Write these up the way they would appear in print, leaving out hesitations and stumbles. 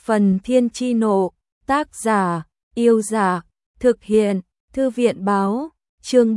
Phần Thiên Chi Nộ, tác giả, Yêu Giả, thực hiện, Thư viện báo, chương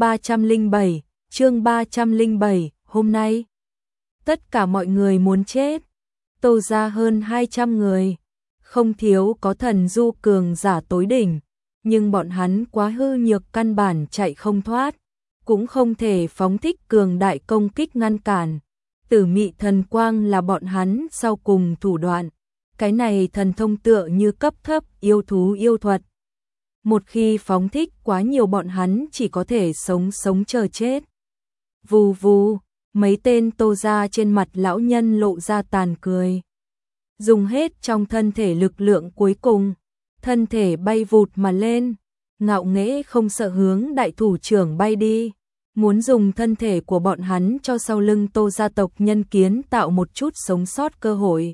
307, hôm nay. Tất cả mọi người muốn chết, Tô ra hơn 200 người, không thiếu có thần du cường giả tối đỉnh, nhưng bọn hắn quá hư nhược căn bản chạy không thoát, cũng không thể phóng thích cường đại công kích ngăn cản. Tử mị thần quang là bọn hắn sau cùng thủ đoạn. Cái này thần thông tựa như cấp thấp yêu thú yêu thuật. Một khi phóng thích quá nhiều bọn hắn chỉ có thể sống chờ chết. Vù vù, mấy tên Tô ra trên mặt lão nhân lộ ra tàn cười. Dùng hết trong thân thể lực lượng cuối cùng, thân thể bay vụt mà lên, ngạo nghễ không sợ hướng đại thủ trưởng bay đi. Muốn dùng thân thể của bọn hắn cho sau lưng Tô gia tộc nhân kiến tạo một chút sống sót cơ hội.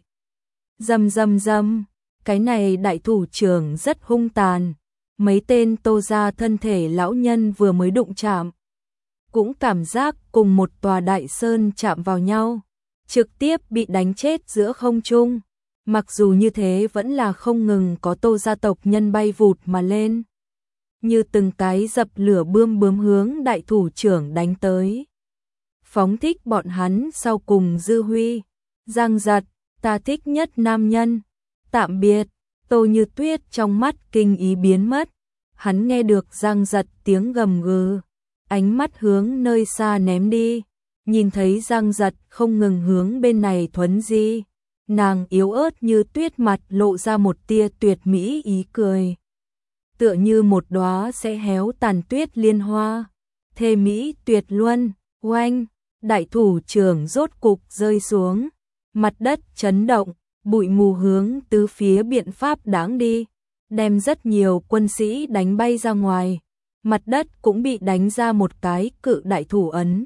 Rầm, cái này đại thủ trưởng rất hung tàn, mấy tên Tô gia thân thể lão nhân vừa mới đụng chạm, cũng cảm giác cùng một tòa đại sơn chạm vào nhau, trực tiếp bị đánh chết giữa không trung. Mặc dù như thế vẫn là không ngừng có Tô gia tộc nhân bay vụt mà lên, như từng cái dập lửa bươm hướng đại thủ trưởng đánh tới. Phóng thích bọn hắn sau cùng dư huy, Giang Giật, ta thích nhất nam nhân, tạm biệt. Tô Như Tuyết trong mắt kinh ý biến mất, hắn nghe được Giang Giật tiếng gầm gừ, ánh mắt hướng nơi xa ném đi, nhìn thấy Giang Giật không ngừng hướng bên này thuấn di, nàng yếu ớt như tuyết mặt lộ ra một tia tuyệt mỹ ý cười, tựa như một đóa sẽ héo tàn tuyết liên hoa, thê mỹ tuyệt luân. Oanh, đại thủ trưởng rốt cục rơi xuống, mặt đất chấn động, bụi mù hướng tứ phía biện pháp đáng đi, đem rất nhiều quân sĩ đánh bay ra ngoài, mặt đất cũng bị đánh ra một cái cự đại thủ ấn.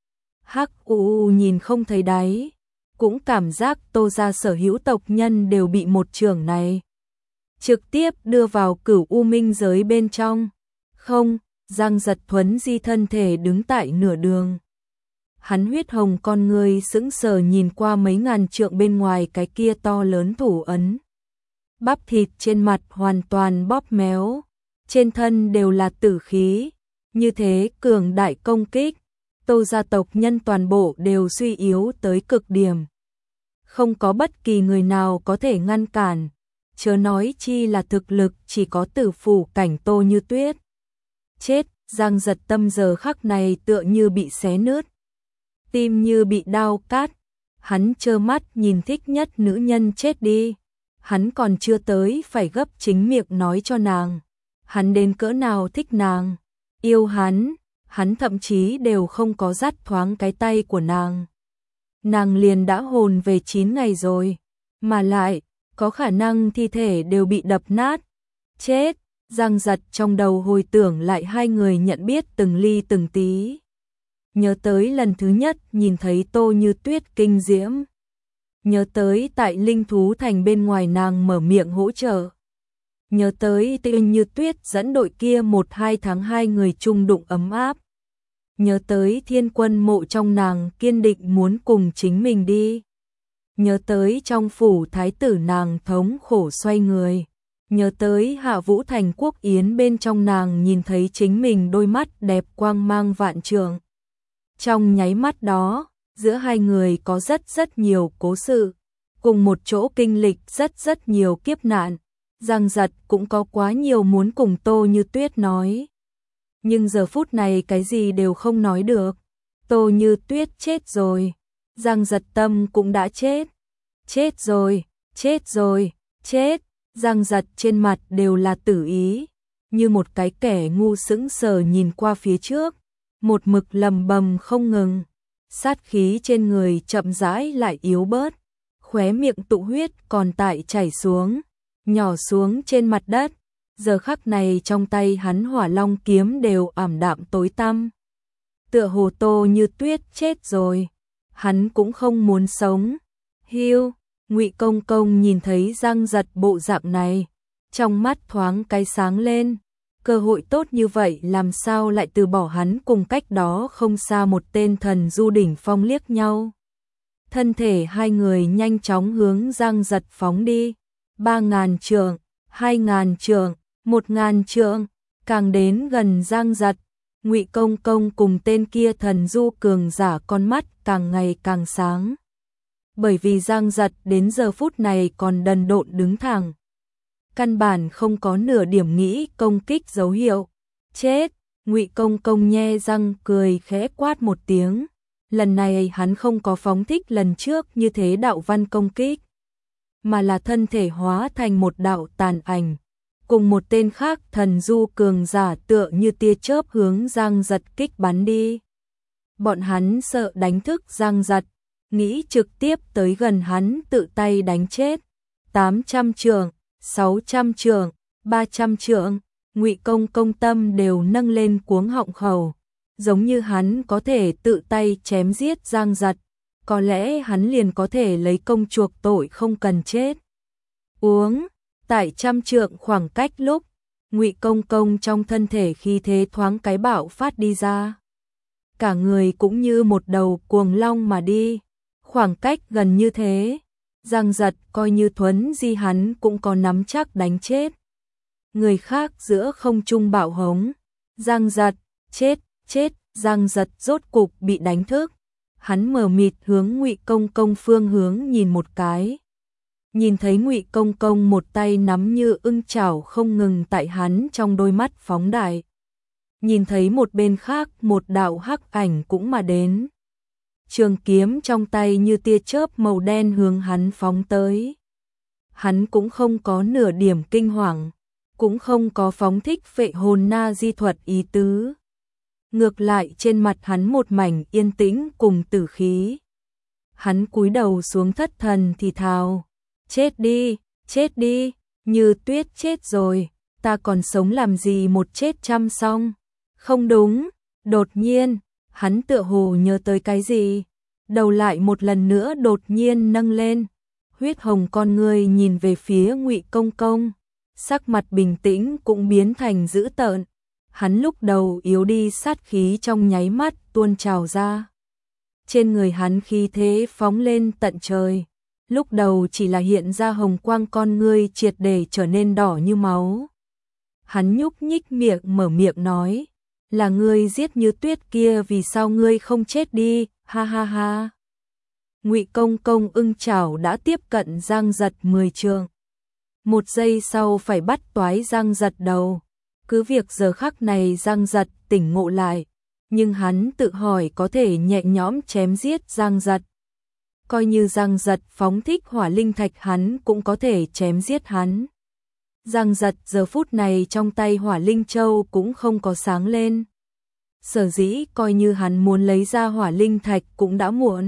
Hắc U nhìn không thấy đáy, cũng cảm giác Tô gia sở hữu tộc nhân đều bị một trường này trực tiếp đưa vào Cửu U Minh giới bên trong. Không, Giang Giật thuấn di thân thể đứng tại nửa đường. Hắn huyết hồng con người sững sờ nhìn qua mấy ngàn trượng bên ngoài cái kia to lớn thủ ấn. Bắp thịt trên mặt hoàn toàn bóp méo, trên thân đều là tử khí, như thế cường đại công kích, Tô gia tộc nhân toàn bộ đều suy yếu tới cực điểm. Không có bất kỳ người nào có thể ngăn cản, chớ nói chi là thực lực chỉ có tử phủ cảnh Tô Như Tuyết. Chết, Giang Giật tâm giờ khắc này tựa như bị xé nứt, tim như bị đao cắt, hắn trơ mắt nhìn thích nhất nữ nhân chết đi, hắn còn chưa tới phải gấp chính miệng nói cho nàng, hắn đến cỡ nào thích nàng, yêu hắn thậm chí đều không có dắt thoáng cái tay của nàng. Nàng liền đã hồn về 9 ngày rồi, mà lại, có khả năng thi thể đều bị đập nát. Chết, Giang Giật trong đầu hồi tưởng lại hai người nhận biết từng ly từng tí. Nhớ tới lần thứ nhất nhìn thấy Tô Như Tuyết kinh diễm. Nhớ tới tại Linh Thú Thành bên ngoài nàng mở miệng hỗ trợ. Nhớ tới Tô Như Tuyết dẫn đội kia 1-2 tháng 2 người chung đụng ấm áp. Nhớ tới Thiên Quân mộ trong nàng kiên định muốn cùng chính mình đi. Nhớ tới trong phủ thái tử nàng thống khổ xoay người. Nhớ tới Hạ Vũ Thành Quốc Yến bên trong nàng nhìn thấy chính mình đôi mắt đẹp quang mang vạn trượng. Trong nháy mắt đó, giữa hai người có rất nhiều cố sự, cùng một chỗ kinh lịch rất nhiều kiếp nạn. Giang Giật cũng có quá nhiều muốn cùng Tô Như Tuyết nói. Nhưng giờ phút này cái gì đều không nói được. Tô Như Tuyết chết rồi. Giang Giật tâm cũng đã chết. Chết rồi. Giang Giật trên mặt đều là tử ý, như một cái kẻ ngu sững sờ nhìn qua phía trước, một mực lầm bầm không ngừng. Sát khí trên người chậm rãi lại yếu bớt, khóe miệng tụ huyết còn tại chảy xuống, nhỏ xuống trên mặt đất. Giờ khắc này trong tay hắn Hỏa Long kiếm đều ảm đạm tối tăm. Tựa hồ Tô Như Tuyết chết rồi, hắn cũng không muốn sống. Hiu, Ngụy Công Công nhìn thấy Giang Giật bộ dạng này, trong mắt thoáng cái sáng lên, cơ hội tốt như vậy làm sao lại từ bỏ hắn cùng cách đó không xa một tên thần du đỉnh phong liếc nhau. Thân thể hai người nhanh chóng hướng Giang Giật phóng đi, 3.000 trượng, 2.000 trượng, 1.000 trượng, càng đến gần Giang Giật, Ngụy Công Công cùng tên kia thần du cường giả con mắt càng ngày càng sáng. Bởi vì Giang Giật đến giờ phút này còn đần độn đứng thẳng, căn bản không có nửa điểm nghĩ công kích dấu hiệu. Chết! Ngụy Công Công nhe răng cười khẽ quát một tiếng. Lần này hắn không có phóng thích lần trước như thế đạo văn công kích, mà là thân thể hóa thành một đạo tàn ảnh, cùng một tên khác thần du cường giả tựa như tia chớp hướng Giang Giật kích bắn đi. Bọn hắn sợ đánh thức Giang Giật, nghĩ trực tiếp tới gần hắn tự tay đánh chết. 800 trượng, 600 trượng, 300 trượng, Ngụy Công Công tâm đều nâng lên cuống họng khẩu, giống như hắn có thể tự tay chém giết Giang Giật, có lẽ hắn liền có thể lấy công chuộc tội không cần chết. Uống, tại 100 trượng khoảng cách lúc, Ngụy Công Công trong thân thể khí thế thoáng cái bạo phát đi ra. Cả người cũng như một đầu cuồng long mà đi, khoảng cách gần như thế, Giang Giật coi như thuấn di hắn cũng có nắm chắc đánh chết. Người khác giữa không trung bạo hống, Giang Giật, chết, chết, Giang Giật rốt cục bị đánh thức. Hắn mờ mịt hướng Ngụy Công Công phương hướng nhìn một cái. Nhìn thấy Ngụy Công Công một tay nắm như ưng chảo không ngừng tại hắn trong đôi mắt phóng đại. Nhìn thấy một bên khác một đạo hắc ảnh cũng mà đến. Trường kiếm trong tay như tia chớp màu đen hướng hắn phóng tới. Hắn cũng không có nửa điểm kinh hoàng, cũng không có phóng thích phệ hồn na di thuật ý tứ. Ngược lại trên mặt hắn một mảnh yên tĩnh cùng tử khí. Hắn cúi đầu xuống thất thần thì thào, chết đi, Như Tuyết chết rồi, ta còn sống làm gì một chết trăm xong. Không đúng, đột nhiên, hắn tựa hồ nhớ tới cái gì, đầu lại một lần nữa đột nhiên nâng lên, huyết hồng con ngươi nhìn về phía Ngụy Công Công, sắc mặt bình tĩnh cũng biến thành dữ tợn. Hắn lúc đầu yếu đi sát khí trong nháy mắt tuôn trào ra. Trên người hắn khí thế phóng lên tận trời, lúc đầu chỉ là hiện ra hồng quang con ngươi triệt để trở nên đỏ như máu. Hắn nhúc nhích miệng mở miệng nói, là ngươi giết Như Tuyết kia, vì sao ngươi không chết đi, ha ha ha. Ngụy Công Công ưng chảo đã tiếp cận Giang Giật 10 trượng. Một giây sau phải bắt toái Giang Giật đầu. Cứ việc giờ khắc này Giang Giật tỉnh ngộ lại, nhưng hắn tự hỏi có thể nhẹ nhõm chém giết Giang Giật. Coi như Giang Giật phóng thích hỏa linh thạch hắn cũng có thể chém giết hắn. Giang Giật giờ phút này trong tay hỏa linh châu cũng không có sáng lên. Sở dĩ coi như hắn muốn lấy ra hỏa linh thạch cũng đã muộn.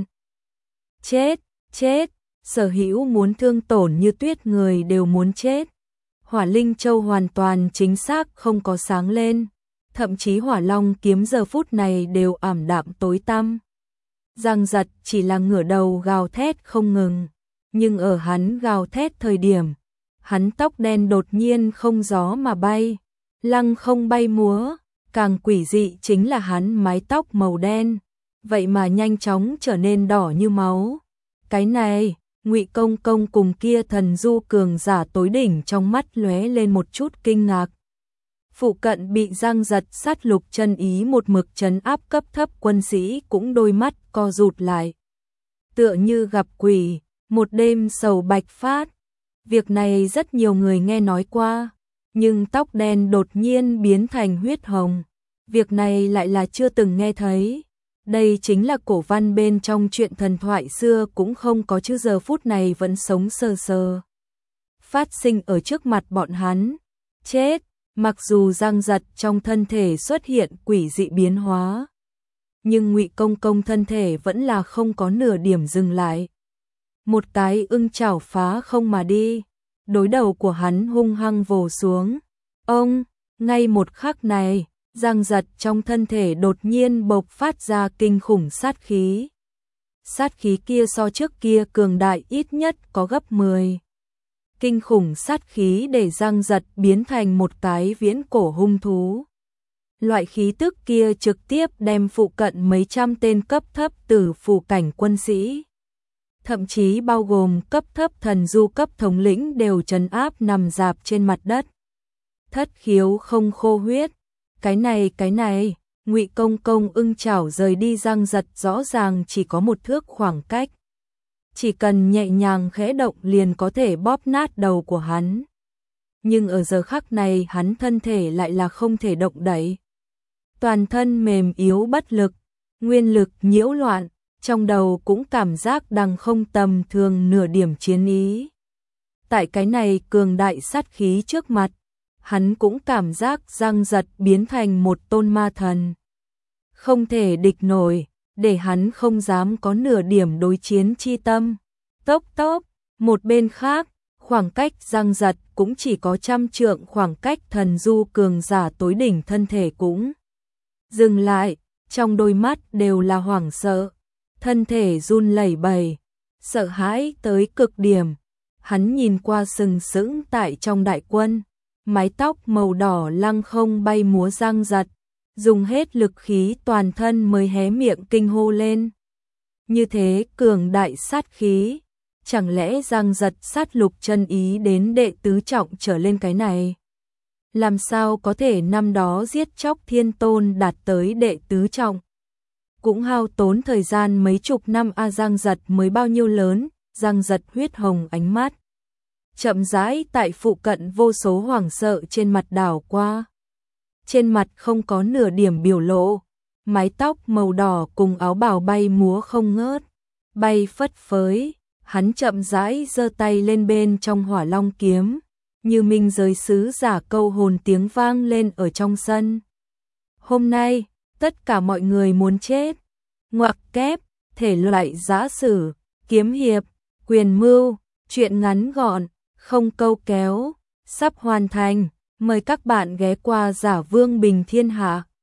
Chết, sở hữu muốn thương tổn Như Tuyết người đều muốn chết. Hỏa linh châu hoàn toàn chính xác không có sáng lên, thậm chí hỏa long kiếm giờ phút này đều ảm đạm tối tăm. Giang Giật chỉ là ngửa đầu gào thét không ngừng, nhưng ở hắn gào thét thời điểm, hắn tóc đen đột nhiên không gió mà bay, lăng không bay múa, càng quỷ dị chính là hắn mái tóc màu đen, vậy mà nhanh chóng trở nên đỏ như máu. Cái này, Ngụy Công Công cùng kia thần du cường giả tối đỉnh trong mắt lóe lên một chút kinh ngạc. Phụ cận bị Giang Giật sát lục chân ý một mực trấn áp cấp thấp quân sĩ cũng đôi mắt co rụt lại. Tựa như gặp quỷ, một đêm sầu bạch phát. Việc này rất nhiều người nghe nói qua, nhưng tóc đen đột nhiên biến thành huyết hồng. Việc này lại là chưa từng nghe thấy. Đây chính là cổ văn bên trong truyện thần thoại xưa cũng không có, chứ giờ phút này vẫn sống sờ sờ. Phát sinh ở trước mặt bọn hắn. Chết, mặc dù Giang Giật trong thân thể xuất hiện quỷ dị biến hóa, nhưng Ngụy Công Công thân thể vẫn là không có nửa điểm dừng lại. Một cái ưng chảo phá không mà đi, đối đầu của hắn hung hăng vồ xuống. Ông, ngay một khắc này, Giang Giật trong thân thể đột nhiên bộc phát ra kinh khủng sát khí. Sát khí kia so trước kia cường đại ít nhất có gấp 10. Kinh khủng sát khí để Giang Giật biến thành một cái viễn cổ hung thú. Loại khí tức kia trực tiếp đem phụ cận mấy trăm tên cấp thấp tử phủ cảnh quân sĩ thậm chí bao gồm cấp thấp thần du cấp thống lĩnh đều trấn áp nằm rạp trên mặt đất. Thất khiếu không khô huyết, cái này, Ngụy Công Công ưng chảo rời đi Giang Giật rõ ràng chỉ có một thước khoảng cách. Chỉ cần nhẹ nhàng khẽ động liền có thể bóp nát đầu của hắn. Nhưng ở giờ khắc này hắn thân thể lại là không thể động đậy. Toàn thân mềm yếu bất lực, nguyên lực nhiễu loạn, trong đầu cũng cảm giác đang không tầm thường nửa điểm chiến ý. Tại cái này cường đại sát khí trước mặt, hắn cũng cảm giác Giang Giật biến thành một tôn ma thần. Không thể địch nổi, để hắn không dám có nửa điểm đối chiến chi tâm. Tốc, một bên khác, khoảng cách Giang Giật cũng chỉ có 100 trượng, khoảng cách thần du cường giả tối đỉnh thân thể cũng dừng lại, trong đôi mắt đều là hoảng sợ, thân thể run lẩy bẩy, sợ hãi tới cực điểm. Hắn nhìn qua sừng sững tại trong đại quân, mái tóc màu đỏ lăng không bay múa Giang Giật, dùng hết lực khí toàn thân mới hé miệng kinh hô lên. Như thế cường đại sát khí, chẳng lẽ Giang Giật sát lục chân ý đến đệ tứ trọng trở lên cái này? Làm sao có thể năm đó giết chóc thiên tôn đạt tới đệ tứ trọng? Cũng hao tốn thời gian mấy chục năm Giang Giật mới bao nhiêu lớn, Giang Giật huyết hồng ánh mắt. Chậm rãi tại phụ cận vô số hoảng sợ trên mặt đảo qua. Trên mặt không có nửa điểm biểu lộ, mái tóc màu đỏ cùng áo bào bay múa không ngớt, bay phất phới, hắn chậm rãi giơ tay lên bên trong Hỏa Long kiếm, như minh giới sứ giả câu hồn tiếng vang lên ở trong sân. Hôm nay, tất cả mọi người muốn chết. Ngoặc kép, thể loại giã sử, kiếm hiệp, quyền mưu, truyện ngắn gọn, không câu kéo, sắp hoàn thành. Mời các bạn ghé qua Giả Vương Bình Thiên Hạ.